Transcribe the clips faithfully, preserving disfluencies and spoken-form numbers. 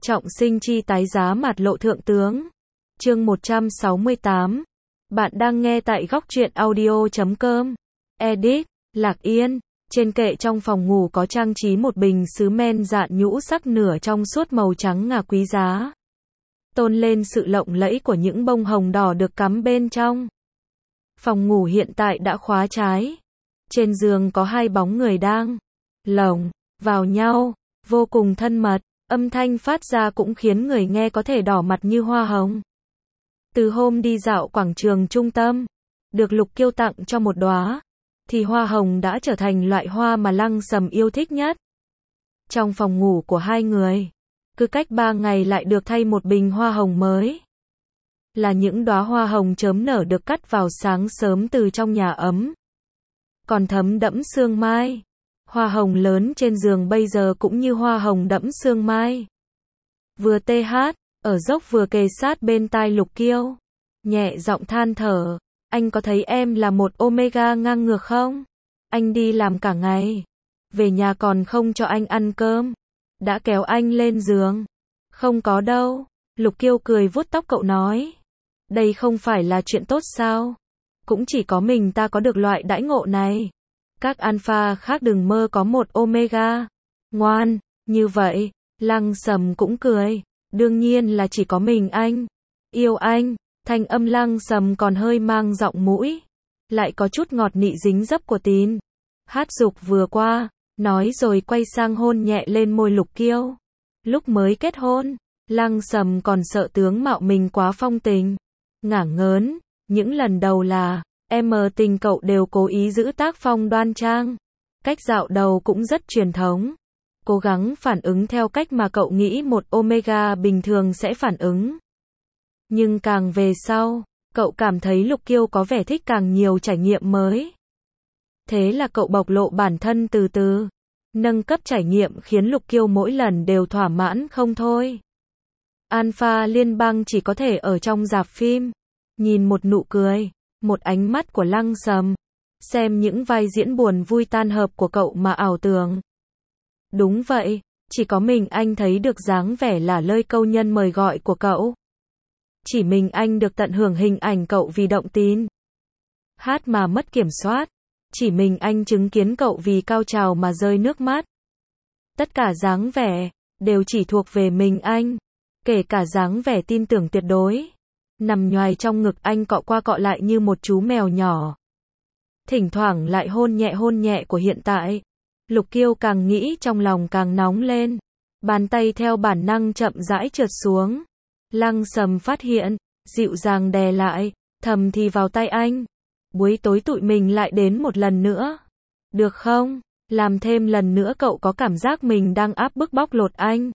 Trọng sinh chi tái giá mạt lộ thượng tướng. Chương một trăm sáu mươi tám. Bạn đang nghe tại góc truyện audio chấm com. Edit, Lạc Yên. Trên kệ trong phòng ngủ có trang trí một bình sứ men dạn nhũ sắc nửa trong suốt màu trắng ngà quý giá. Tôn lên sự lộng lẫy của những bông hồng đỏ được cắm bên trong. Phòng ngủ hiện tại đã khóa trái. Trên giường có hai bóng người đang lồng vào nhau, vô cùng thân mật. Âm thanh phát ra cũng khiến người nghe có thể đỏ mặt như hoa hồng. Từ hôm đi dạo quảng trường trung tâm, được Lục Kiêu tặng cho một đóa, thì hoa hồng đã trở thành loại hoa mà Lăng Sầm yêu thích nhất. Trong phòng ngủ của hai người, cứ cách ba ngày lại được thay một bình hoa hồng mới. Là những đóa hoa hồng chớm nở được cắt vào sáng sớm từ trong nhà ấm. Còn thấm đẫm sương mai. Hoa hồng lớn trên giường bây giờ cũng như hoa hồng đẫm sương mai. Vừa tê hát, ở dốc vừa kề sát bên tai Lục Kiêu. Nhẹ giọng than thở, anh có thấy em là một Omega ngang ngược không? Anh đi làm cả ngày, về nhà còn không cho anh ăn cơm. Đã kéo anh lên giường. Không có đâu. Lục Kiêu cười vuốt tóc cậu nói. Đây không phải là chuyện tốt sao? Cũng chỉ có mình ta có được loại đãi ngộ này. Các alpha khác đừng mơ có một Omega. Ngoan, như vậy. Lăng Sầm cũng cười. Đương nhiên là chỉ có mình anh. Yêu anh. Thanh âm Lăng Sầm còn hơi mang giọng mũi. Lại có chút ngọt nị dính dấp của tín. Hát dục vừa qua. Nói rồi quay sang hôn nhẹ lên môi Lục Kiêu. Lúc mới kết hôn, Lăng Sầm còn sợ tướng mạo mình quá phong tình. Ngả ngớn. Những lần đầu là em tình cậu đều cố ý giữ tác phong đoan trang. Cách dạo đầu cũng rất truyền thống. Cố gắng phản ứng theo cách mà cậu nghĩ một Omega bình thường sẽ phản ứng. Nhưng càng về sau, cậu cảm thấy Lục Kiêu có vẻ thích càng nhiều trải nghiệm mới. Thế là cậu bộc lộ bản thân từ từ. Nâng cấp trải nghiệm khiến Lục Kiêu mỗi lần đều thỏa mãn không thôi. Alpha liên bang chỉ có thể ở trong rạp phim. Nhìn một nụ cười, một ánh mắt của Lăng Sầm. Xem những vai diễn buồn vui tan hợp của cậu mà ảo tưởng. Đúng vậy, chỉ có mình anh thấy được dáng vẻ là lơi câu nhân mời gọi của cậu. Chỉ mình anh được tận hưởng hình ảnh cậu vì động tín. Hát mà mất kiểm soát. Chỉ mình anh chứng kiến cậu vì cao trào mà rơi nước mắt. Tất cả dáng vẻ, đều chỉ thuộc về mình anh. Kể cả dáng vẻ tin tưởng tuyệt đối. Nằm nhoài trong ngực anh cọ qua cọ lại như một chú mèo nhỏ. Thỉnh thoảng lại hôn nhẹ hôn nhẹ của hiện tại. Lục Kiêu càng nghĩ trong lòng càng nóng lên. Bàn tay theo bản năng chậm rãi trượt xuống. Lăng Sầm phát hiện, dịu dàng đè lại, thầm thì vào tay anh. Buổi tối tụi mình lại đến một lần nữa. Được không? Làm thêm lần nữa cậu có cảm giác mình đang áp bức bóc lột anh.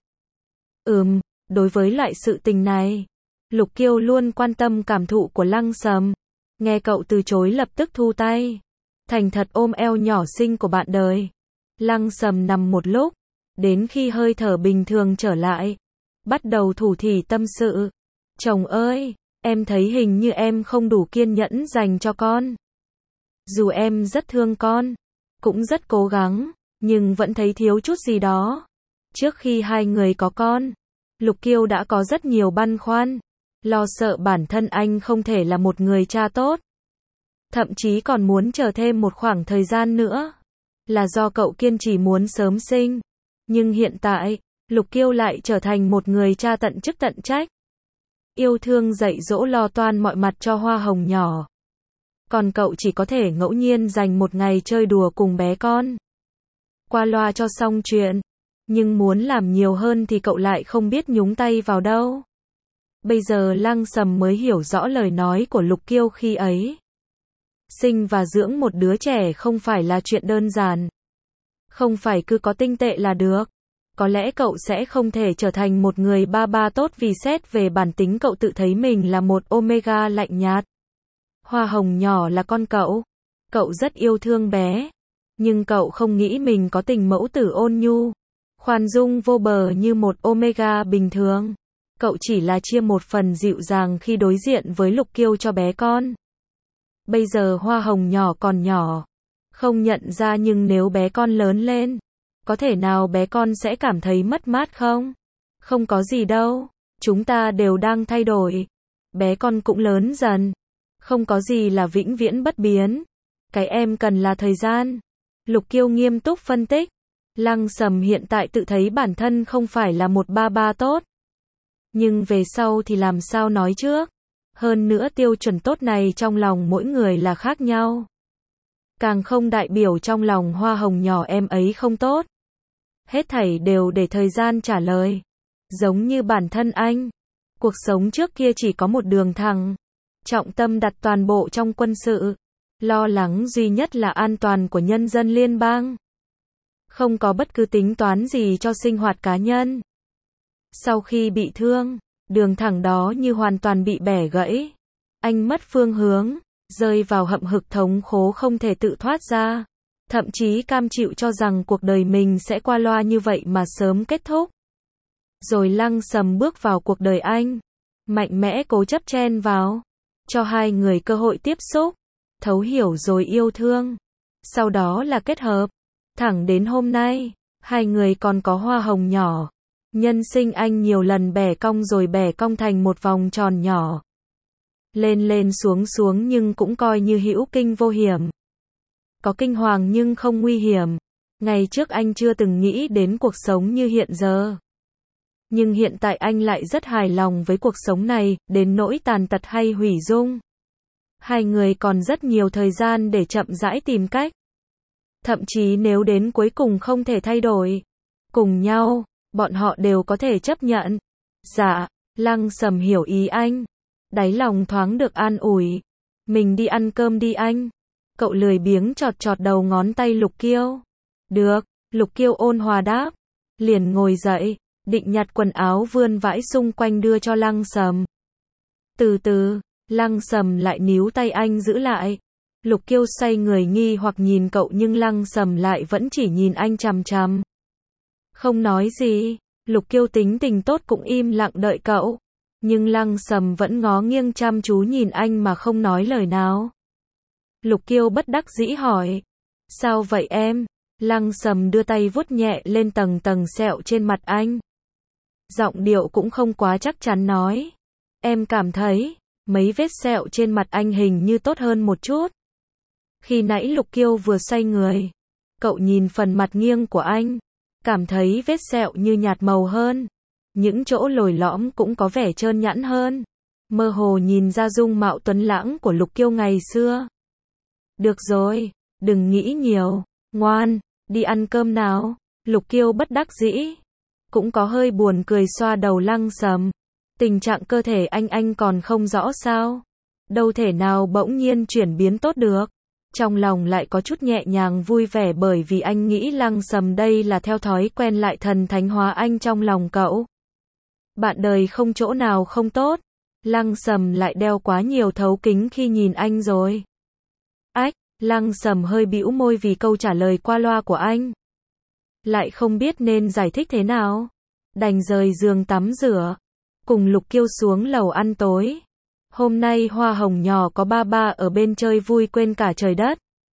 Ừm, đối với loại sự tình này, Lục Kiêu luôn quan tâm cảm thụ của Lăng Sầm. Nghe cậu từ chối lập tức thu tay. Thành thật ôm eo nhỏ xinh của bạn đời. Lăng Sầm nằm một lúc. Đến khi hơi thở bình thường trở lại. Bắt đầu thủ thỉ tâm sự. Chồng ơi, em thấy hình như em không đủ kiên nhẫn dành cho con. Dù em rất thương con. Cũng rất cố gắng. Nhưng vẫn thấy thiếu chút gì đó. Trước khi hai người có con, Lục Kiêu đã có rất nhiều băn khoăn. Lo sợ bản thân anh không thể là một người cha tốt. Thậm chí còn muốn chờ thêm một khoảng thời gian nữa. Là do cậu kiên trì muốn sớm sinh. Nhưng hiện tại, Lục Kiêu lại trở thành một người cha tận chức tận trách. Yêu thương dạy dỗ lo toan mọi mặt cho hoa hồng nhỏ. Còn cậu chỉ có thể ngẫu nhiên dành một ngày chơi đùa cùng bé con. Qua loa cho xong chuyện. Nhưng muốn làm nhiều hơn thì cậu lại không biết nhúng tay vào đâu. Bây giờ Lăng Sầm mới hiểu rõ lời nói của Lục Kiêu khi ấy. Sinh và dưỡng một đứa trẻ không phải là chuyện đơn giản. Không phải cứ có tinh tệ là được. Có lẽ cậu sẽ không thể trở thành một người ba ba tốt vì xét về bản tính cậu tự thấy mình là một Omega lạnh nhạt. Hoa hồng nhỏ là con cậu. Cậu rất yêu thương bé. Nhưng cậu không nghĩ mình có tình mẫu tử ôn nhu. Khoan dung vô bờ như một Omega bình thường. Cậu chỉ là chia một phần dịu dàng khi đối diện với Lục Kiêu cho bé con. Bây giờ hoa hồng nhỏ còn nhỏ. Không nhận ra nhưng nếu bé con lớn lên, có thể nào bé con sẽ cảm thấy mất mát không? Không có gì đâu, chúng ta đều đang thay đổi. Bé con cũng lớn dần. Không có gì là vĩnh viễn bất biến. Cái em cần là thời gian. Lục Kiêu nghiêm túc phân tích. Lăng Sầm hiện tại tự thấy bản thân không phải là một ba ba tốt. Nhưng về sau thì làm sao nói trước. Hơn nữa tiêu chuẩn tốt này trong lòng mỗi người là khác nhau. Càng không đại biểu trong lòng hoa hồng nhỏ em ấy không tốt. Hết thảy đều để thời gian trả lời. Giống như bản thân anh. Cuộc sống trước kia chỉ có một đường thẳng. Trọng tâm đặt toàn bộ trong quân sự. Lo lắng duy nhất là an toàn của nhân dân liên bang. Không có bất cứ tính toán gì cho sinh hoạt cá nhân. Sau khi bị thương, đường thẳng đó như hoàn toàn bị bẻ gãy. Anh mất phương hướng, rơi vào hậm hực thống khổ không thể tự thoát ra. Thậm chí cam chịu cho rằng cuộc đời mình sẽ qua loa như vậy mà sớm kết thúc. Rồi Lăng Sầm bước vào cuộc đời anh. Mạnh mẽ cố chấp chen vào. Cho hai người cơ hội tiếp xúc. Thấu hiểu rồi yêu thương. Sau đó là kết hợp. Thẳng đến hôm nay, hai người còn có hoa hồng nhỏ. Nhân sinh anh nhiều lần bẻ cong rồi bẻ cong thành một vòng tròn nhỏ. Lên lên xuống xuống nhưng cũng coi như hữu kinh vô hiểm. Có kinh hoàng nhưng không nguy hiểm. Ngày trước anh chưa từng nghĩ đến cuộc sống như hiện giờ. Nhưng hiện tại anh lại rất hài lòng với cuộc sống này, đến nỗi tàn tật hay hủy dung. Hai người còn rất nhiều thời gian để chậm rãi tìm cách. Thậm chí nếu đến cuối cùng không thể thay đổi, cùng nhau, bọn họ đều có thể chấp nhận. Dạ, Lăng Sầm hiểu ý anh. Đáy lòng thoáng được an ủi. Mình đi ăn cơm đi anh. Cậu lười biếng chọt chọt đầu ngón tay Lục Kiêu. Được, Lục Kiêu ôn hòa đáp. Liền ngồi dậy, định nhặt quần áo vươn vãi xung quanh đưa cho Lăng Sầm. Từ từ, Lăng Sầm lại níu tay anh giữ lại. Lục Kiêu xoay người nghi hoặc nhìn cậu nhưng Lăng Sầm lại vẫn chỉ nhìn anh chằm chằm. Không nói gì, Lục Kiêu tính tình tốt cũng im lặng đợi cậu. Nhưng Lăng Sầm vẫn ngó nghiêng chăm chú nhìn anh mà không nói lời nào. Lục Kiêu bất đắc dĩ hỏi. Sao vậy em? Lăng Sầm đưa tay vuốt nhẹ lên tầng tầng sẹo trên mặt anh. Giọng điệu cũng không quá chắc chắn nói. Em cảm thấy, mấy vết sẹo trên mặt anh hình như tốt hơn một chút. Khi nãy Lục Kiêu vừa xoay người. Cậu nhìn phần mặt nghiêng của anh. Cảm thấy vết sẹo như nhạt màu hơn. Những chỗ lồi lõm cũng có vẻ trơn nhẵn hơn. Mơ hồ nhìn ra dung mạo tuấn lãng của Lục Kiêu ngày xưa. Được rồi, đừng nghĩ nhiều. Ngoan, đi ăn cơm nào. Lục Kiêu bất đắc dĩ. Cũng có hơi buồn cười xoa đầu Lăng Sầm. Tình trạng cơ thể anh anh còn không rõ sao. Đâu thể nào bỗng nhiên chuyển biến tốt được. Trong lòng lại có chút nhẹ nhàng vui vẻ bởi vì anh nghĩ Lăng Sầm đây là theo thói quen lại thần thánh hóa anh trong lòng cậu. Bạn đời không chỗ nào không tốt. Lăng Sầm lại đeo quá nhiều thấu kính khi nhìn anh rồi. Ách, Lăng Sầm hơi bĩu môi vì câu trả lời qua loa của anh. Lại không biết nên giải thích thế nào. Đành rời giường tắm rửa. Cùng Lục Kiêu xuống lầu ăn tối. Hôm nay hoa hồng nhỏ có ba ba ở bên chơi vui quên cả trời đất.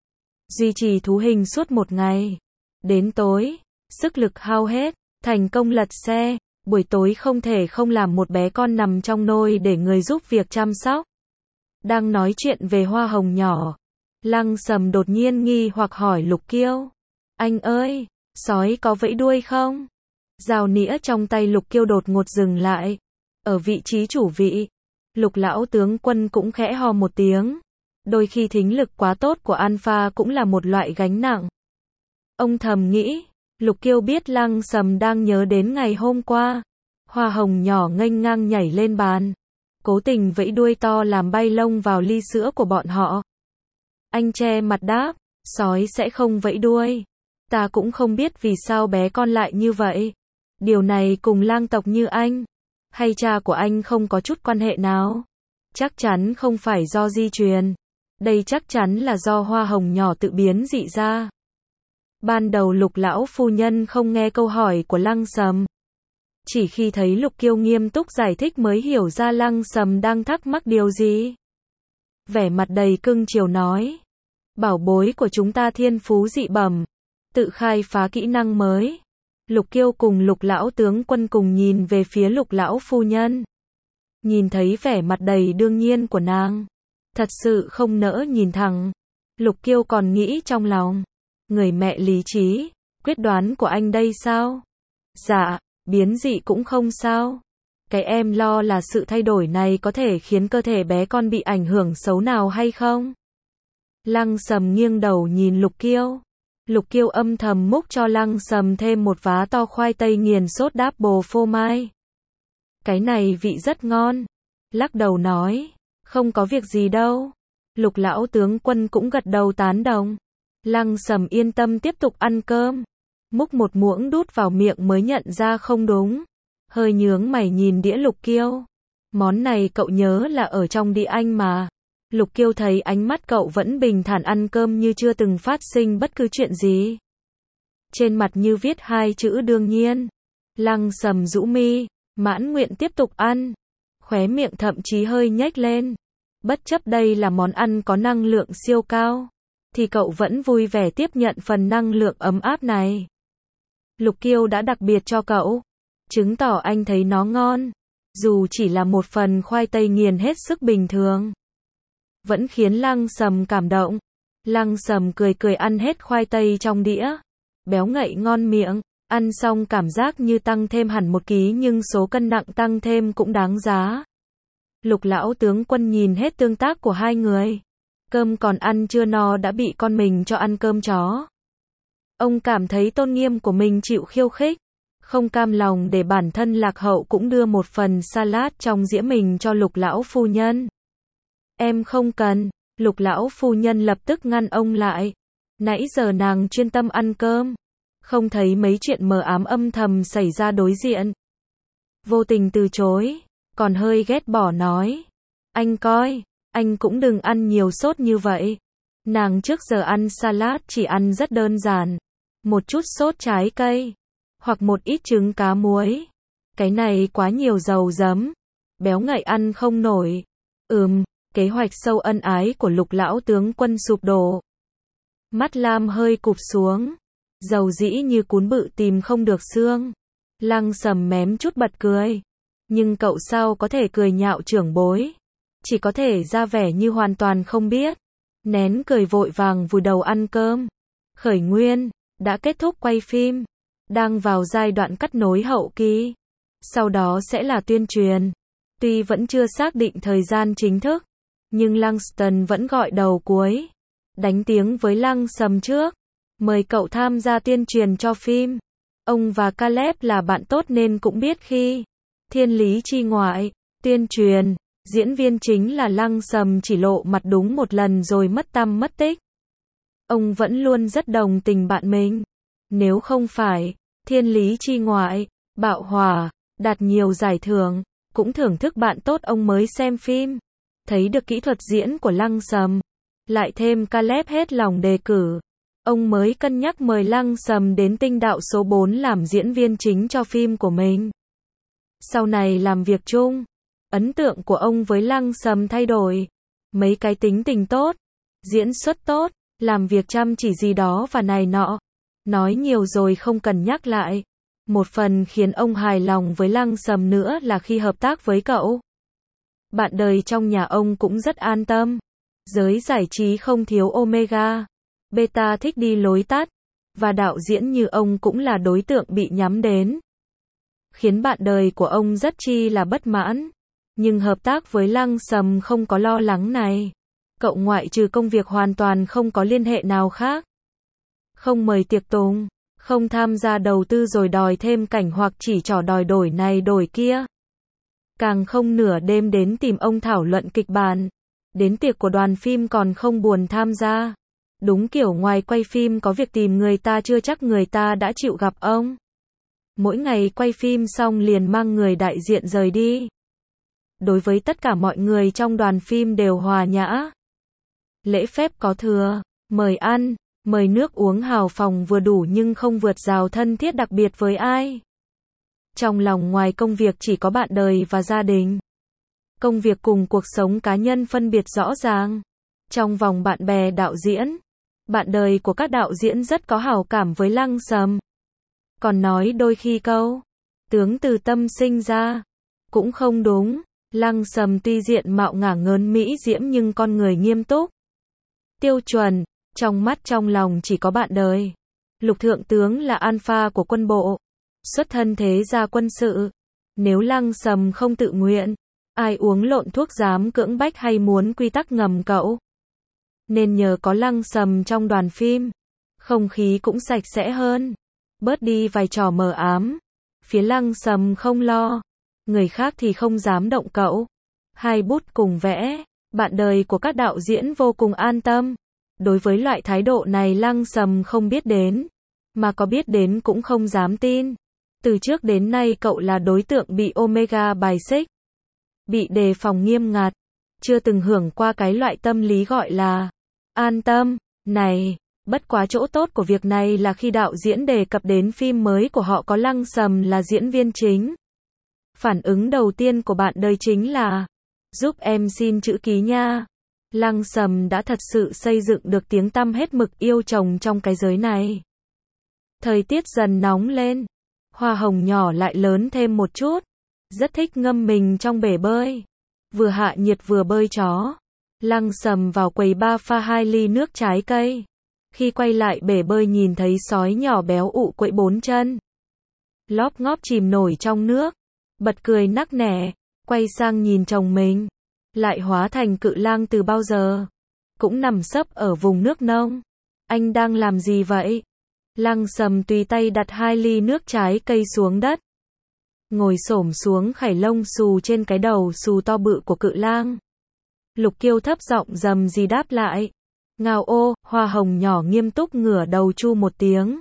Duy trì thú hình suốt một ngày. Đến tối, sức lực hao hết, thành công lật xe. Buổi tối không thể không làm một bé con nằm trong nôi để người giúp việc chăm sóc. Đang nói chuyện về hoa hồng nhỏ. Lăng Sầm đột nhiên nghi hoặc hỏi Lục Kiêu. Anh ơi, sói có vẫy đuôi không? Dao nĩa trong tay Lục Kiêu đột ngột dừng lại. Ở vị trí chủ vị. Lục lão tướng quân cũng khẽ ho một tiếng. Đôi khi thính lực quá tốt của Alpha cũng là một loại gánh nặng. Ông thầm nghĩ. Lục Kiêu biết Lăng Sầm đang nhớ đến ngày hôm qua. Hoa hồng nhỏ nghênh ngang nhảy lên bàn. Cố tình vẫy đuôi to làm bay lông vào ly sữa của bọn họ. Anh che mặt đáp. Sói sẽ không vẫy đuôi. Ta cũng không biết vì sao bé con lại như vậy. Điều này cùng lang tộc như anh. Hay cha của anh không có chút quan hệ nào. Chắc chắn không phải do di truyền. Đây chắc chắn là do hoa hồng nhỏ tự biến dị ra. Ban đầu Lục lão phu nhân không nghe câu hỏi của Lăng Sầm. Chỉ khi thấy Lục Kiêu nghiêm túc giải thích mới hiểu ra Lăng Sầm đang thắc mắc điều gì. Vẻ mặt đầy cưng chiều nói. Bảo bối của chúng ta thiên phú dị bẩm. Tự khai phá kỹ năng mới. Lục Kiêu cùng Lục lão tướng quân cùng nhìn về phía Lục lão phu nhân. Nhìn thấy vẻ mặt đầy đương nhiên của nàng, thật sự không nỡ nhìn thẳng. Lục Kiêu còn nghĩ trong lòng, người mẹ lý trí, quyết đoán của anh đây sao? Dạ, biến dị cũng không sao. Cái em lo là sự thay đổi này có thể khiến cơ thể bé con bị ảnh hưởng xấu nào hay không? Lăng Sầm nghiêng đầu nhìn Lục Kiêu. Lục Kiêu âm thầm múc cho Lăng Sầm thêm một vá to khoai tây nghiền sốt đáp bồ phô mai. Cái này vị rất ngon. Lắc đầu nói, không có việc gì đâu. Lục lão tướng quân cũng gật đầu tán đồng. Lăng Sầm yên tâm tiếp tục ăn cơm. Múc một muỗng đút vào miệng mới nhận ra không đúng. Hơi nhướng mày nhìn đĩa Lục Kiêu. Món này cậu nhớ là ở trong đĩa anh mà. Lục Kiêu thấy ánh mắt cậu vẫn bình thản ăn cơm như chưa từng phát sinh bất cứ chuyện gì. Trên mặt như viết hai chữ đương nhiên. Lăng Sầm rũ mi, mãn nguyện tiếp tục ăn. Khóe miệng thậm chí hơi nhếch lên. Bất chấp đây là món ăn có năng lượng siêu cao, thì cậu vẫn vui vẻ tiếp nhận phần năng lượng ấm áp này. Lục Kiêu đã đặc biệt cho cậu, chứng tỏ anh thấy nó ngon. Dù chỉ là một phần khoai tây nghiền hết sức bình thường, vẫn khiến Lăng Sầm cảm động. Lăng Sầm cười cười ăn hết khoai tây trong đĩa. Béo ngậy ngon miệng, ăn xong cảm giác như tăng thêm hẳn một ký nhưng số cân nặng tăng thêm cũng đáng giá. Lục lão tướng quân nhìn hết tương tác của hai người. Cơm còn ăn chưa no đã bị con mình cho ăn cơm chó. Ông cảm thấy tôn nghiêm của mình chịu khiêu khích. Không cam lòng để bản thân lạc hậu cũng đưa một phần salad trong dĩa mình cho Lục lão phu nhân. Em không cần. Lục lão phu nhân lập tức ngăn ông lại. Nãy giờ nàng chuyên tâm ăn cơm, không thấy mấy chuyện mờ ám âm thầm xảy ra đối diện. Vô tình từ chối, còn hơi ghét bỏ nói. Anh coi, anh cũng đừng ăn nhiều sốt như vậy. Nàng trước giờ ăn salad chỉ ăn rất đơn giản. Một chút sốt trái cây, hoặc một ít trứng cá muối. Cái này quá nhiều dầu giấm. Béo ngậy ăn không nổi. Ừm, kế hoạch sâu ân ái của Lục lão tướng quân sụp đổ. Mắt Lam hơi cụp xuống. Dầu dĩ như cún bự tìm không được xương. Lăng Sầm mém chút bật cười. Nhưng cậu sao có thể cười nhạo trưởng bối. Chỉ có thể ra vẻ như hoàn toàn không biết. Nén cười vội vàng vùi đầu ăn cơm. Khởi nguyên, đã kết thúc quay phim. Đang vào giai đoạn cắt nối hậu kỳ. Sau đó sẽ là tuyên truyền. Tuy vẫn chưa xác định thời gian chính thức, nhưng Langston vẫn gọi đầu cuối. Đánh tiếng với Lăng Sầm trước. Mời cậu tham gia tuyên truyền cho phim. Ông và Caleb là bạn tốt nên cũng biết khi Thiên lý chi ngoại, tuyên truyền, diễn viên chính là Lăng Sầm chỉ lộ mặt đúng một lần rồi mất tăm mất tích. Ông vẫn luôn rất đồng tình bạn mình. Nếu không phải Thiên lý chi ngoại, bạo hỏa, đạt nhiều giải thưởng, cũng thưởng thức bạn tốt ông mới xem phim. Thấy được kỹ thuật diễn của Lăng Sầm, lại thêm Caleb hết lòng đề cử, ông mới cân nhắc mời Lăng Sầm đến Tinh đạo số bốn làm diễn viên chính cho phim của mình. Sau này làm việc chung, ấn tượng của ông với Lăng Sầm thay đổi. Mấy cái tính tình tốt, diễn xuất tốt, làm việc chăm chỉ gì đó và này nọ. Nói nhiều rồi không cần nhắc lại. Một phần khiến ông hài lòng với Lăng Sầm nữa là khi hợp tác với cậu. Bạn đời trong nhà ông cũng rất an tâm. Giới giải trí không thiếu Omega, Beta thích đi lối tắt, và đạo diễn như ông cũng là đối tượng bị nhắm đến. Khiến bạn đời của ông rất chi là bất mãn. Nhưng hợp tác với Lăng Sầm không có lo lắng này. Cậu ngoại trừ công việc hoàn toàn không có liên hệ nào khác. Không mời tiệc tùng, không tham gia đầu tư rồi đòi thêm cảnh hoặc chỉ trò đòi đổi này đổi kia. Càng không nửa đêm đến tìm ông thảo luận kịch bản. Đến tiệc của đoàn phim còn không buồn tham gia. Đúng kiểu ngoài quay phim có việc tìm người ta chưa chắc người ta đã chịu gặp ông. Mỗi ngày quay phim xong liền mang người đại diện rời đi. Đối với tất cả mọi người trong đoàn phim đều hòa nhã. Lễ phép có thừa, mời ăn, mời nước uống hào phóng vừa đủ nhưng không vượt rào thân thiết đặc biệt với ai. Trong lòng ngoài công việc chỉ có bạn đời và gia đình. Công việc cùng cuộc sống cá nhân phân biệt rõ ràng. Trong vòng bạn bè đạo diễn, bạn đời của các đạo diễn rất có hảo cảm với Lăng Sầm. Còn nói đôi khi câu tướng từ tâm sinh ra, cũng không đúng. Lăng Sầm tuy diện mạo ngả ngớn mỹ diễm nhưng con người nghiêm túc, tiêu chuẩn, trong mắt trong lòng chỉ có bạn đời. Lục thượng tướng là alpha của quân bộ, xuất thân thế gia quân sự. Nếu Lăng Sầm không tự nguyện, ai uống lộn thuốc dám cưỡng bách hay muốn quy tắc ngầm cậu. Nên nhờ có Lăng Sầm trong đoàn phim, không khí cũng sạch sẽ hơn, bớt đi vài trò mờ ám. Phía Lăng Sầm không lo, người khác thì không dám động cậu. Hai bút cùng vẽ, bạn đời của các đạo diễn vô cùng an tâm. Đối với loại thái độ này Lăng Sầm không biết đến, mà có biết đến cũng không dám tin. Từ trước đến nay cậu là đối tượng bị Omega bài xích, bị đề phòng nghiêm ngặt, chưa từng hưởng qua cái loại tâm lý gọi là an tâm này. Bất quá chỗ tốt của việc này là khi đạo diễn đề cập đến phim mới của họ có Lăng Sầm là diễn viên chính, phản ứng đầu tiên của bạn đời chính là giúp em xin chữ ký nha. Lăng Sầm đã thật sự xây dựng được tiếng tăm hết mực yêu chồng trong cái giới này. Thời tiết dần nóng lên, hoa hồng nhỏ lại lớn thêm một chút, rất thích ngâm mình trong bể bơi, vừa hạ nhiệt vừa bơi chó. Lăng Sầm vào quầy bar pha hai ly nước trái cây. Khi quay lại bể bơi nhìn thấy sói nhỏ béo ụ quậy bốn chân, lóp ngóp chìm nổi trong nước, bật cười nắc nẻ, quay sang nhìn chồng mình, lại hóa thành cự lang từ bao giờ, cũng nằm sấp ở vùng nước nông. Anh đang làm gì vậy? Lăng Sầm tùy tay đặt hai ly nước trái cây xuống đất, ngồi xổm xuống khải lông xù trên cái đầu xù to bự của cự lang. Lục Kiêu thấp giọng rầm gì đáp lại. Ngao ô, hoa hồng nhỏ nghiêm túc ngửa đầu chu một tiếng.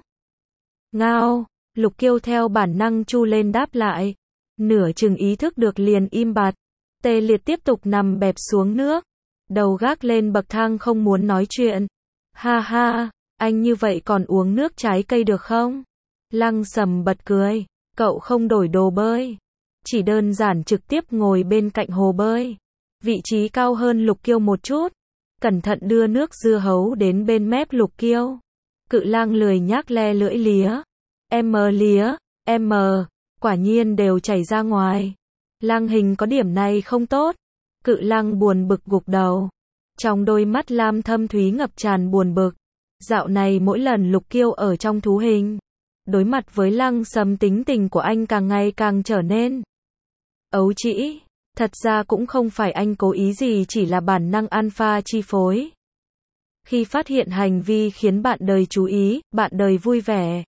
Ngao, Lục Kiêu theo bản năng chu lên đáp lại. Nửa chừng ý thức được liền im bặt. Tê liệt tiếp tục nằm bẹp xuống nước, đầu gác lên bậc thang không muốn nói chuyện. Ha ha, anh như vậy còn uống nước trái cây được không? Lăng Sầm bật cười. Cậu không đổi đồ bơi, chỉ đơn giản trực tiếp ngồi bên cạnh hồ bơi, vị trí cao hơn Lục Kiêu một chút, cẩn thận đưa nước dưa hấu đến bên mép Lục Kiêu. Cự lang lười nhác le lưỡi lía. Em lía, em, quả nhiên đều chảy ra ngoài. Lang hình có điểm này không tốt. Cự lang buồn bực gục đầu. Trong đôi mắt lam thâm thúy ngập tràn buồn bực. Dạo này mỗi lần Lục Kiêu ở trong thú hình, đối mặt với Lăng Sầm tính tình của anh càng ngày càng trở nên ấu trĩ. Thật ra cũng không phải anh cố ý gì, chỉ là bản năng alpha chi phối. Khi phát hiện hành vi khiến bạn đời chú ý, bạn đời vui vẻ,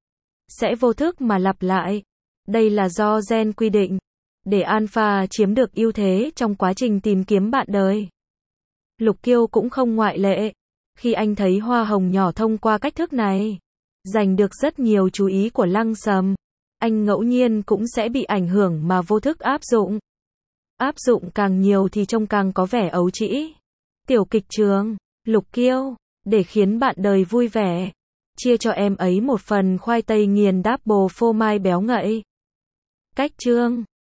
sẽ vô thức mà lặp lại. Đây là do gen quy định, để alpha chiếm được ưu thế trong quá trình tìm kiếm bạn đời. Lục Kiêu cũng không ngoại lệ. Khi anh thấy hoa hồng nhỏ thông qua cách thức này, giành được rất nhiều chú ý của Lăng Sầm, anh ngẫu nhiên cũng sẽ bị ảnh hưởng mà vô thức áp dụng. Áp dụng càng nhiều thì trông càng có vẻ ấu trĩ. Tiểu kịch trường, Lục Kiêu, để khiến bạn đời vui vẻ, chia cho em ấy một phần khoai tây nghiền double phô mai béo ngậy. Cách chương